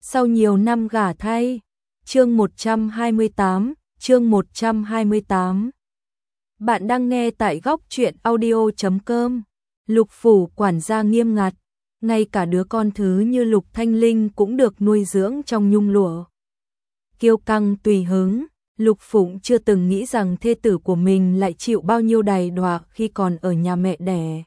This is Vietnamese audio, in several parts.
Sau nhiều năm gả thay. Chương 128. Bạn đang nghe tại góc truyện audio.com. Lục phủ quản gia nghiêm ngặt, ngay cả đứa con thứ như Lục Thanh Linh cũng được nuôi dưỡng trong nhung lụa. Kiêu căng tùy hứng, Lục Phụng chưa từng nghĩ rằng thê tử của mình lại chịu bao nhiêu đày đọa khi còn ở nhà mẹ đẻ.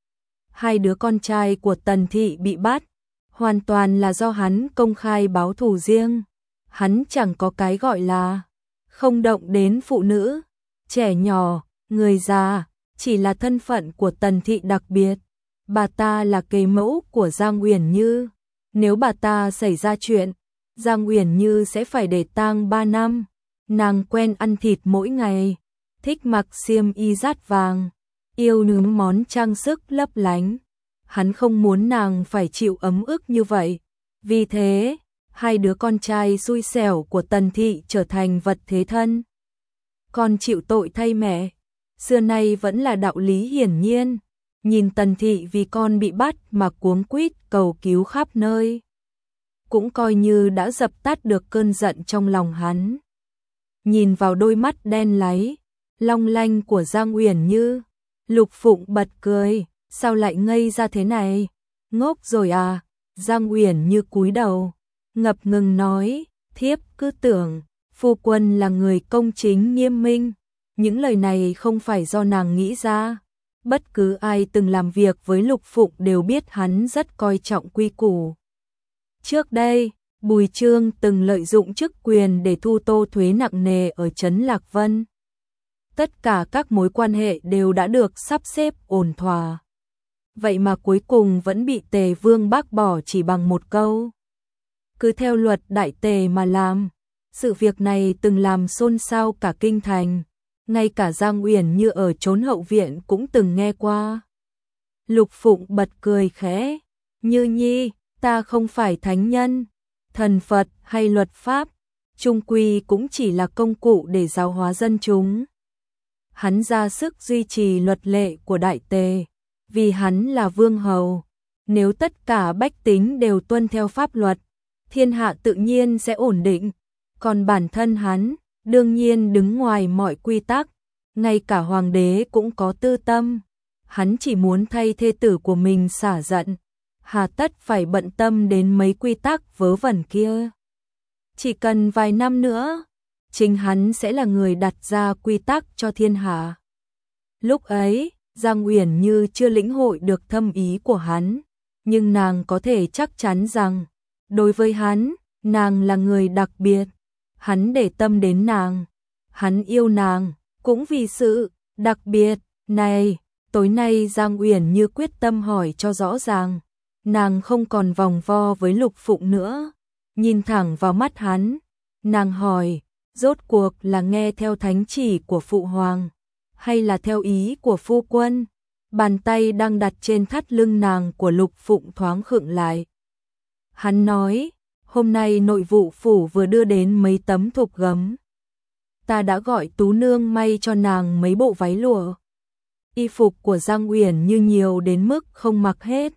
Hai đứa con trai của Tần Thị bị bắt, hoàn toàn là do hắn công khai báo thù riêng. Hắn chẳng có cái gọi là không động đến phụ nữ, trẻ nhỏ, người già, chỉ là thân phận của Tần Thị đặc biệt. Bà ta là kế mẫu của Giang Uyển Như. Nếu bà ta xảy ra chuyện, Giang Uyển Như sẽ phải để tang 3 năm. Nàng quen ăn thịt mỗi ngày, thích mặc xiêm y dát vàng, yêu những món trang sức lấp lánh. Hắn không muốn nàng phải chịu ấm ức như vậy. Vì thế, hai đứa con trai xui xẻo của Tần Thị trở thành vật thế thân. Con chịu tội thay mẹ, xưa nay vẫn là đạo lý hiển nhiên. Nhìn Tần Thị vì con bị bắt mà cuống quýt cầu cứu khắp nơi, cũng coi như đã dập tắt được cơn giận trong lòng hắn. Nhìn vào đôi mắt đen láy, long lanh của Giang Uyển Như, Lục Phụng bật cười, sao lại ngây ra thế này? Ngốc rồi à? Giang Uyển Như cúi đầu, ngập ngừng nói, thiếp cứ tưởng phu quân là người công chính nghiêm minh. Những lời này không phải do nàng nghĩ ra. Bất cứ ai từng làm việc với Lục Phụng đều biết hắn rất coi trọng quy củ. Trước đây, Bùi Trương từng lợi dụng chức quyền để thu tô thuế nặng nề ở trấn Lạc Vân. Tất cả các mối quan hệ đều đã được sắp xếp ổn thỏa. Vậy mà cuối cùng vẫn bị Tề Vương bác bỏ chỉ bằng một câu. Cứ theo luật đại tề mà làm. Sự việc này từng làm xôn xao cả kinh thành. Ngay cả Giang Uyển Như ở chốn hậu viện cũng từng nghe qua. Lục Phụng bật cười khẽ. Như Nhi, ta không phải thánh nhân, thần Phật hay luật pháp, chung quy cũng chỉ là công cụ để giáo hóa dân chúng. Hắn ra sức duy trì luật lệ của đại tề, vì hắn là vương hầu. Nếu tất cả bách tính đều tuân theo pháp luật, thiên hạ tự nhiên sẽ ổn định. Còn bản thân hắn, đương nhiên đứng ngoài mọi quy tắc. Ngay cả hoàng đế cũng có tư tâm. Hắn chỉ muốn thay thê tử của mình xả giận, hà tất phải bận tâm đến mấy quy tắc vớ vẩn kia. Chỉ cần vài năm nữa, chính hắn sẽ là người đặt ra quy tắc cho thiên hạ. Lúc ấy, Giang Uyển Như chưa lĩnh hội được thâm ý của hắn, nhưng nàng có thể chắc chắn rằng, đối với hắn, nàng là người đặc biệt. Hắn để tâm đến nàng, hắn yêu nàng, cũng vì sự đặc biệt này. Tối nay Giang Uyển Như quyết tâm hỏi cho rõ ràng. Nàng không còn vòng vo với Lục Phụng nữa, nhìn thẳng vào mắt hắn, nàng hỏi, rốt cuộc là nghe theo thánh chỉ của Phụ Hoàng, hay là theo ý của phu quân? Bàn tay đang đặt trên thắt lưng nàng của Lục Phụng thoáng khựng lại. Hắn nói, hôm nay nội vụ phủ vừa đưa đến mấy tấm thục gấm. Ta đã gọi Tú Nương may cho nàng mấy bộ váy lụa. Y phục của Giang Uyển Như nhiều đến mức không mặc hết.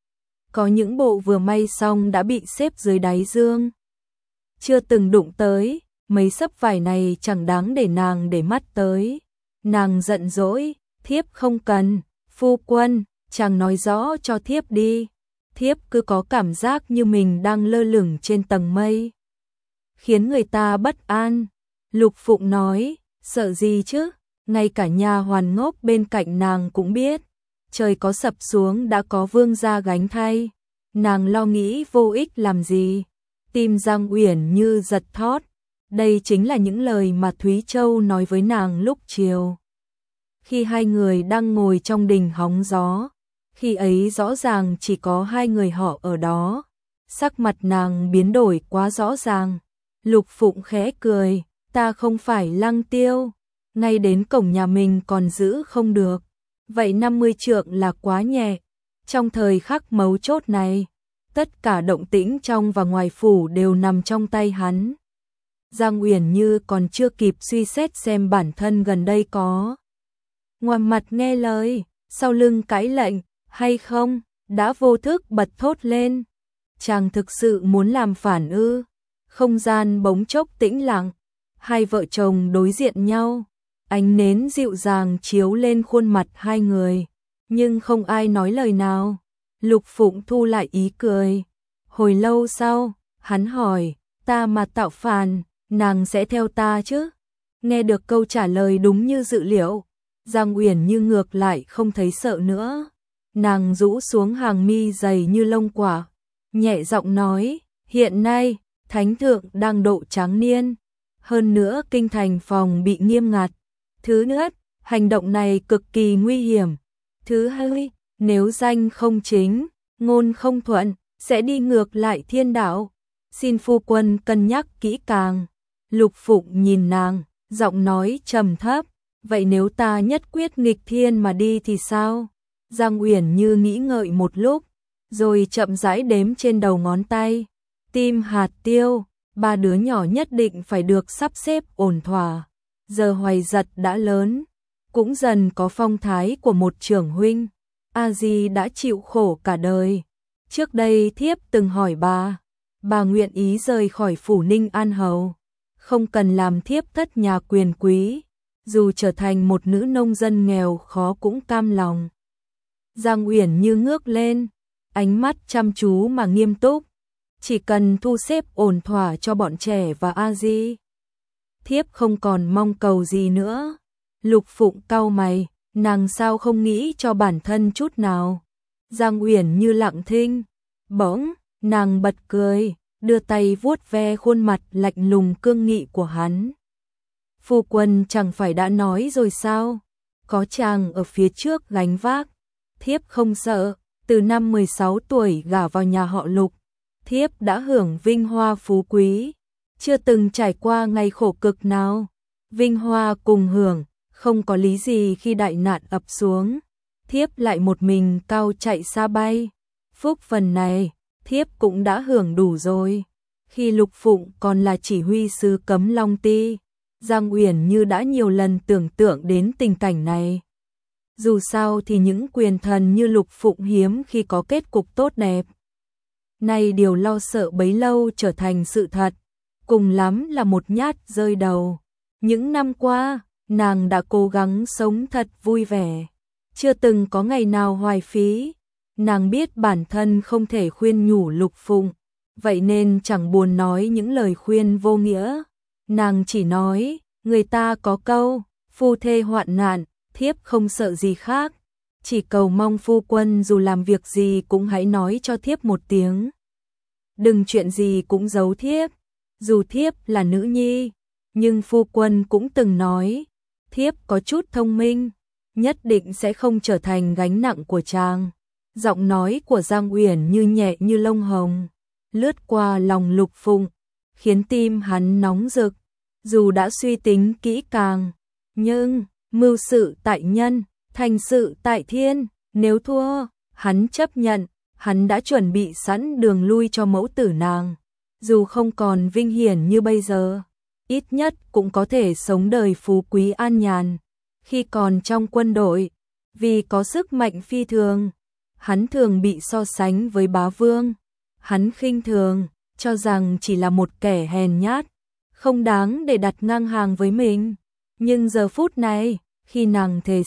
Có những bộ vừa may xong đã bị xếp dưới đáy dương, chưa từng đụng tới. Mấy xấp vải này chẳng đáng để nàng để mắt tới. Nàng giận dỗi, thiếp không cần. Phu quân, chàng nói rõ cho thiếp đi. Thiếp cứ có cảm giác như mình đang lơ lửng trên tầng mây, khiến người ta bất an. Lục Phụng nói, sợ gì chứ? Ngay cả nha hoàn ngốc bên cạnh nàng cũng biết, trời có sập xuống đã có vương gia gánh thay. Nàng lo nghĩ vô ích làm gì? Tim Giang Uyển Như giật thót. Đây chính là những lời mà Thúy Châu nói với nàng lúc chiều, khi hai người đang ngồi trong đình hóng gió. Khi ấy rõ ràng chỉ có hai người họ ở đó. Sắc mặt nàng biến đổi quá rõ ràng. Lục Phụng khẽ cười, ta không phải Lăng Tiêu, ngay đến cổng nhà mình còn giữ không được. Vậy 50 trượng là quá nhẹ. Trong thời khắc mấu chốt này, tất cả động tĩnh trong và ngoài phủ đều nằm trong tay hắn. Giang Uyển Như còn chưa kịp suy xét xem bản thân gần đây có ngoảnh mặt nghe lời, sau lưng cãi lệnh hay không, đã vô thức bật thốt lên. chàng thực sự muốn làm phản ư? Không gian bỗng chốc tĩnh lặng, hai vợ chồng đối diện nhau, ánh nến dịu dàng chiếu lên khuôn mặt hai người, nhưng không ai nói lời nào. Lục Phụng thu lại ý cười. Hồi lâu sau, hắn hỏi, ta mà tạo phản, nàng sẽ theo ta chứ? Nghe được câu trả lời đúng như dự liệu, Giang Uyển Như ngược lại không thấy sợ nữa. Nàng rũ xuống hàng mi dày như lông quả, nhẹ giọng nói, hiện nay, Thánh Thượng đang độ tráng niên, hơn nữa kinh thành phòng bị nghiêm ngặt. Thứ nhất, hành động này cực kỳ nguy hiểm. Thứ hai, nếu danh không chính, ngôn không thuận, sẽ đi ngược lại thiên đạo. Xin phu quân cân nhắc kỹ càng. Lục Phụng nhìn nàng, giọng nói trầm thấp, vậy nếu ta nhất quyết nghịch thiên mà đi thì sao? Giang Uyển Như nghĩ ngợi một lúc, rồi chậm rãi đếm trên đầu ngón tay. Tim hạt tiêu, ba đứa nhỏ nhất định phải được sắp xếp ổn thỏa. Giờ Hoài Giật đã lớn, cũng dần có phong thái của một trưởng huynh. A Di đã chịu khổ cả đời. Trước đây thiếp từng hỏi bà nguyện ý rời khỏi phủ Ninh An Hầu, không cần làm thiếp thất nhà quyền quý, dù trở thành một nữ nông dân nghèo khó cũng cam lòng. Giang Uyển Như ngước lên, ánh mắt chăm chú mà nghiêm túc, chỉ cần thu xếp ổn thỏa cho bọn trẻ và A Di, thiếp không còn mong cầu gì nữa. Lục Phụng cau mày, nàng sao không nghĩ cho bản thân chút nào? Giang Uyển Như lặng thinh, bỗng nàng bật cười, đưa tay vuốt ve khuôn mặt lạnh lùng cương nghị của hắn. Phu quân chẳng phải đã nói rồi sao? Có chàng ở phía trước gánh vác, thiếp không sợ. Từ năm 16 tuổi gả vào nhà họ Lục, thiếp đã hưởng vinh hoa phú quý, chưa từng trải qua ngày khổ cực nào. Vinh hoa cùng hưởng, không có lý gì khi đại nạn ập xuống, thiếp lại một mình cao chạy xa bay. Phúc phần này, thiếp cũng đã hưởng đủ rồi. Khi Lục Phụng còn là chỉ huy sứ Cấm Long Ti, Giang Uyển Như đã nhiều lần tưởng tượng đến tình cảnh này. Dù sao thì những quyền thần như Lục Phụng hiếm khi có kết cục tốt đẹp. Nay điều lo sợ bấy lâu trở thành sự thật, cùng lắm là một nhát rơi đầu. Những năm qua, nàng đã cố gắng sống thật vui vẻ, chưa từng có ngày nào hoài phí. Nàng biết bản thân không thể khuyên nhủ Lục Phụng, vậy nên chẳng buồn nói những lời khuyên vô nghĩa. Nàng chỉ nói, người ta có câu, phu thê hoạn nạn, thiếp không sợ gì khác, chỉ cầu mong phu quân dù làm việc gì cũng hãy nói cho thiếp một tiếng. Đừng chuyện gì cũng giấu thiếp, dù thiếp là nữ nhi, nhưng phu quân cũng từng nói, thiếp có chút thông minh, nhất định sẽ không trở thành gánh nặng của chàng. Giọng nói của Giang Uyển Như nhẹ như lông hồng, lướt qua lòng Lục Phụng, khiến tim hắn nóng rực. Dù đã suy tính kỹ càng, nhưng mưu sự tại nhân, thành sự tại thiên, nếu thua, hắn chấp nhận, hắn đã chuẩn bị sẵn đường lui cho mẫu tử nàng. Dù không còn vinh hiển như bây giờ, ít nhất cũng có thể sống đời phú quý an nhàn. Khi còn trong quân đội, vì có sức mạnh phi thường, hắn thường bị so sánh với bá vương. Hắn khinh thường, cho rằng chỉ là một kẻ hèn nhát, không đáng để đặt ngang hàng với mình. Nhưng giờ phút này, khi nàng thề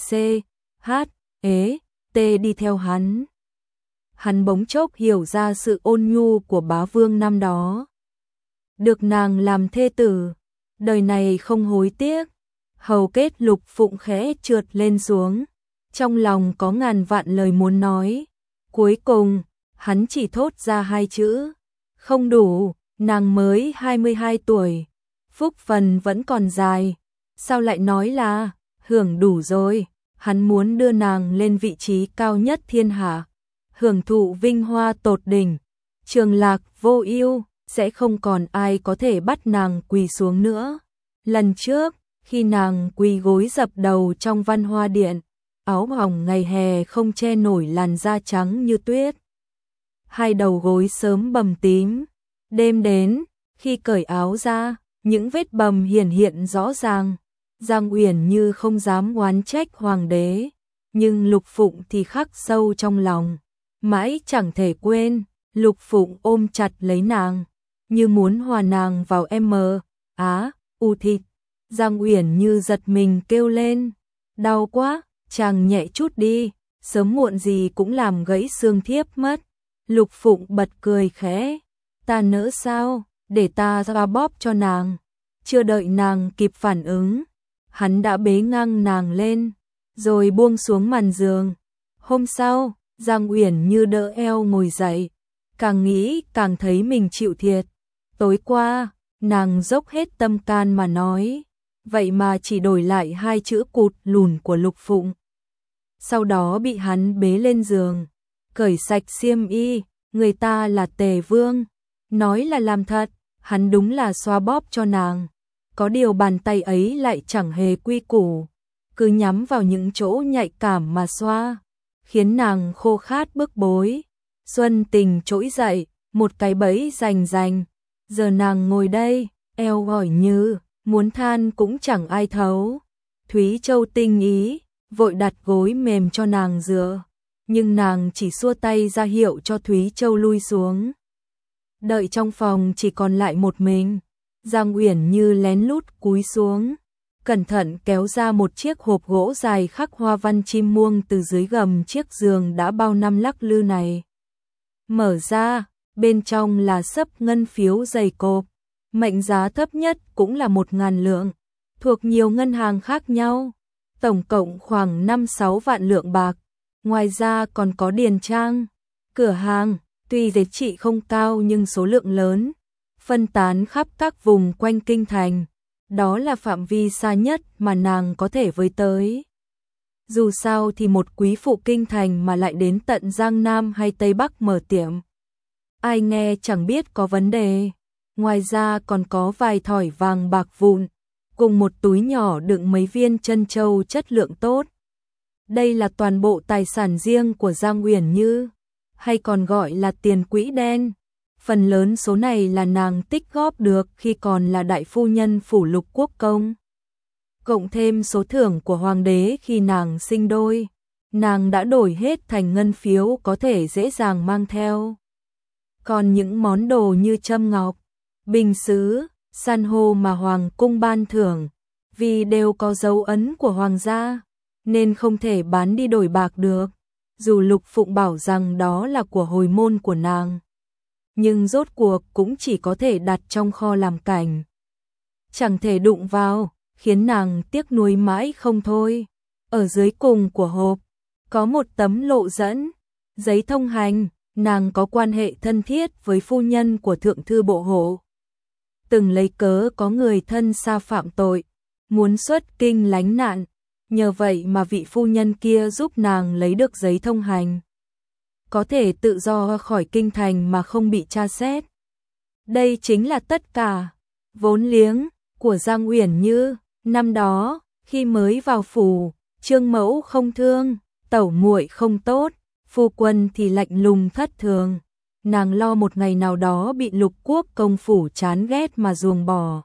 CHT đi theo hắn bỗng chốc hiểu ra sự ôn nhu của bá vương năm đó. Được nàng làm thê tử, đời này không hối tiếc. Hầu kết Lục Phụng khẽ trượt lên xuống, trong lòng có ngàn vạn lời muốn nói. Cuối cùng, hắn chỉ thốt ra hai chữ, không đủ. Nàng mới 22 tuổi, phúc phần vẫn còn dài, sao lại nói là hưởng đủ rồi? Hắn muốn đưa nàng lên vị trí cao nhất thiên hạ, hưởng thụ vinh hoa tột đỉnh, trường lạc vô ưu, sẽ không còn ai có thể bắt nàng quỳ xuống nữa. Lần trước, khi nàng quỳ gối dập đầu trong Văn Hoa Điện, áo hồng ngày hè không che nổi làn da trắng như tuyết, hai đầu gối sớm bầm tím. Đêm đến, khi cởi áo ra, những vết bầm hiển hiện rõ ràng. Giang Uyển Như không dám oán trách hoàng đế, nhưng Lục Phụng thì khắc sâu trong lòng, mãi chẳng thể quên. Lục Phụng ôm chặt lấy nàng, như muốn hòa nàng vào thịt. Giang Uyển Như giật mình kêu lên, đau quá, chàng nhẹ chút đi, sớm muộn gì cũng làm gãy xương thiếp mất. Lục Phụng bật cười khẽ, ta nỡ sao, để ta ra bóp cho nàng. Chưa đợi nàng kịp phản ứng, hắn đã bế ngang nàng lên, rồi buông xuống màn giường. Hôm sau, Giang Uyển Như đỡ eo ngồi dậy, càng nghĩ càng thấy mình chịu thiệt. Tối qua, nàng dốc hết tâm can mà nói, vậy mà chỉ đổi lại 2 chữ cụt lùn của Lục Phụng. Sau đó bị hắn bế lên giường, cởi sạch xiêm y, người ta là Tề Vương, nói là làm thật, hắn đúng là xoa bóp cho nàng. Có điều bàn tay ấy lại chẳng hề quy củ, cứ nhắm vào những chỗ nhạy cảm mà xoa, khiến nàng khô khát bức bối. Xuân Tình trỗi dậy, một cái bẫy rành rành. Giờ nàng ngồi đây, eo gỏi như, muốn than cũng chẳng ai thấu. Thúy Châu tinh ý, vội đặt gối mềm cho nàng dựa, nhưng nàng chỉ xua tay ra hiệu cho Thúy Châu lui xuống. Đợi trong phòng chỉ còn lại một mình, Giang Uyển Như lén lút cúi xuống, cẩn thận kéo ra một chiếc hộp gỗ dài khắc hoa văn chim muông từ dưới gầm chiếc giường đã bao năm lắc lư này. Mở ra, bên trong là xấp ngân phiếu dày cộp, mệnh giá thấp nhất cũng là 1.000 lượng, thuộc nhiều ngân hàng khác nhau, tổng cộng khoảng 5-6 vạn lượng bạc. Ngoài ra còn có điền trang, cửa hàng, tuy giá trị không cao nhưng số lượng lớn, phân tán khắp các vùng quanh kinh thành. Đó là phạm vi xa nhất mà nàng có thể với tới. Dù sao thì một quý phụ kinh thành mà lại đến tận Giang Nam hay Tây Bắc mở tiệm, ai nghe chẳng biết có vấn đề. Ngoài ra còn có vài thỏi vàng bạc vụn, cùng một túi nhỏ đựng mấy viên trân châu chất lượng tốt. Đây là toàn bộ tài sản riêng của Giang Uyển Như, hay còn gọi là tiền quỹ đen. Phần lớn số này là nàng tích góp được khi còn là đại phu nhân phủ Lục Quốc công. Cộng thêm số thưởng của hoàng đế khi nàng sinh đôi, nàng đã đổi hết thành ngân phiếu có thể dễ dàng mang theo. Còn những món đồ như châm ngọc, bình sứ, san hô mà hoàng cung ban thưởng, vì đều có dấu ấn của hoàng gia, nên không thể bán đi đổi bạc được. Dù Lục Phụng bảo rằng đó là của hồi môn của nàng, nhưng rốt cuộc cũng chỉ có thể đặt trong kho làm cảnh, chẳng thể đụng vào, khiến nàng tiếc nuối mãi không thôi. Ở dưới cùng của hộp có một tấm lộ dẫn, giấy thông hành, nàng có quan hệ thân thiết với phu nhân của thượng thư bộ hộ. Từng lấy cớ có người thân xa phạm tội, muốn xuất kinh lánh nạn, nhờ vậy mà vị phu nhân kia giúp nàng lấy được giấy thông hành, có thể tự do khỏi kinh thành mà không bị tra xét. Đây chính là tất cả vốn liếng của Giang Uyển Như. Năm đó, khi mới vào phủ, Trương mẫu không thương, tẩu muội không tốt, phu quân thì lạnh lùng thất thường. Nàng lo một ngày nào đó bị Lục Quốc công phủ chán ghét mà ruồng bỏ,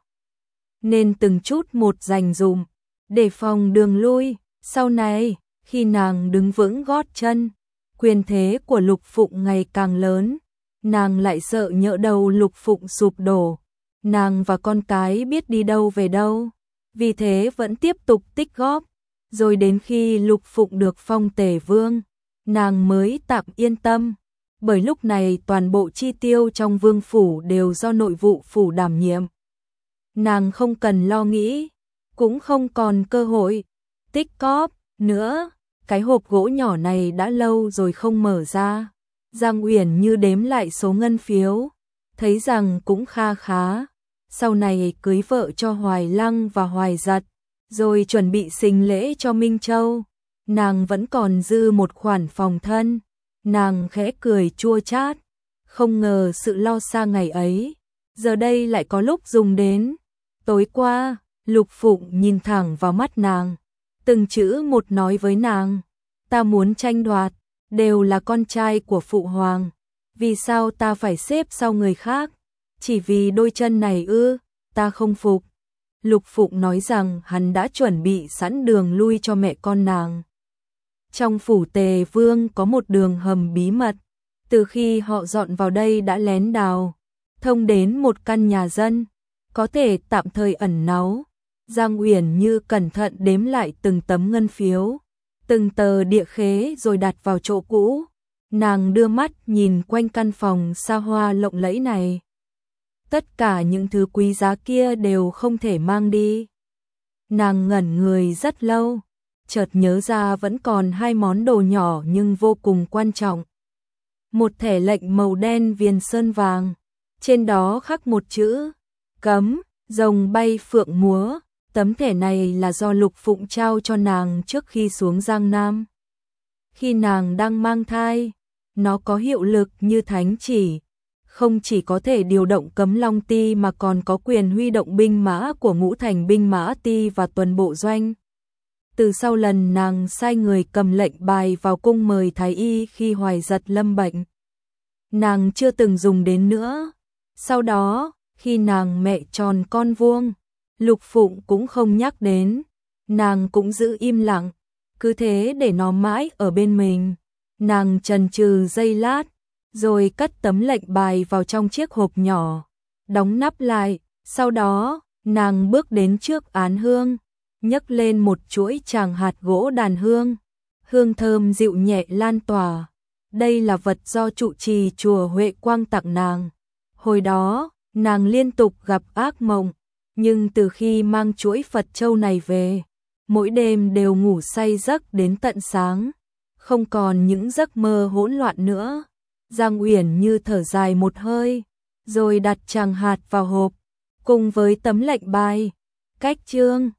nên từng chút một dành dụm, để phòng đường lui. Sau này, khi nàng đứng vững gót chân, quyền thế của Lục Phụng ngày càng lớn, nàng lại sợ nhỡ đầu Lục Phụng sụp đổ, nàng và con cái biết đi đâu về đâu, vì thế vẫn tiếp tục tích góp, rồi đến khi Lục Phụng được phong Tề Vương, nàng mới tạm yên tâm, bởi lúc này toàn bộ chi tiêu trong vương phủ đều do nội vụ phủ đảm nhiệm. Nàng không cần lo nghĩ, cũng không còn cơ hội tích góp nữa. Cái hộp gỗ nhỏ này đã lâu rồi không mở ra. Giang Uyển Như đếm lại số ngân phiếu, thấy rằng cũng kha khá. Sau này cưới vợ cho Hoài Lăng và Hoài Giật, rồi chuẩn bị sinh lễ cho Minh Châu, nàng vẫn còn dư một khoản phòng thân. Nàng khẽ cười chua chát, không ngờ sự lo xa ngày ấy, giờ đây lại có lúc dùng đến. Tối qua, Lục Phụng nhìn thẳng vào mắt nàng, từng chữ một nói với nàng, ta muốn tranh đoạt, đều là con trai của Phụ Hoàng, vì sao ta phải xếp sau người khác, chỉ vì đôi chân này ư, ta không phục. Lục Phụng nói rằng hắn đã chuẩn bị sẵn đường lui cho mẹ con nàng. Trong phủ Tề Vương có một đường hầm bí mật, Từ khi họ dọn vào đây đã lén đào thông đến một căn nhà dân, có thể tạm thời ẩn náu. Giang Uyển Như cẩn thận đếm lại từng tấm ngân phiếu, từng tờ địa khế rồi đặt vào chỗ cũ. Nàng đưa mắt nhìn quanh căn phòng xa hoa lộng lẫy này. Tất cả những thứ quý giá kia đều không thể mang đi. Nàng ngẩn người rất lâu, chợt nhớ ra vẫn còn 2 món đồ nhỏ nhưng vô cùng quan trọng. Một thẻ lệnh màu đen viền sơn vàng, trên đó khắc một chữ cấm, rồng bay phượng múa. Tấm thẻ này là do Lục Phụng trao cho nàng trước khi xuống Giang Nam. Khi nàng đang mang thai, nó có hiệu lực như thánh chỉ, không chỉ có thể điều động Cấm Long Ti mà còn có quyền huy động binh mã của Ngũ Thành binh mã ti và tuần bộ doanh. Từ sau lần nàng sai người cầm lệnh bài vào cung mời thái y khi Hoài Giật lâm bệnh, nàng chưa từng dùng đến nữa. Sau đó, khi nàng mẹ tròn con vuông, Lục Phụng cũng không nhắc đến, nàng cũng giữ im lặng, cứ thế để nó mãi ở bên mình. Nàng chần chừ giây lát, rồi cất tấm lệnh bài vào trong chiếc hộp nhỏ, đóng nắp lại. Sau đó, nàng bước đến trước án hương, nhấc lên một chuỗi tràng hạt gỗ đàn hương. Hương thơm dịu nhẹ lan tỏa. Đây là vật do trụ trì chùa Huệ Quang tặng nàng. Hồi đó, nàng liên tục gặp ác mộng, nhưng từ khi mang chuỗi Phật châu này về, mỗi đêm đều ngủ say giấc đến tận sáng, không còn những giấc mơ hỗn loạn nữa. Giang Uyển Như thở dài một hơi, rồi đặt tràng hạt vào hộp, cùng với tấm lệnh bài. Cách chương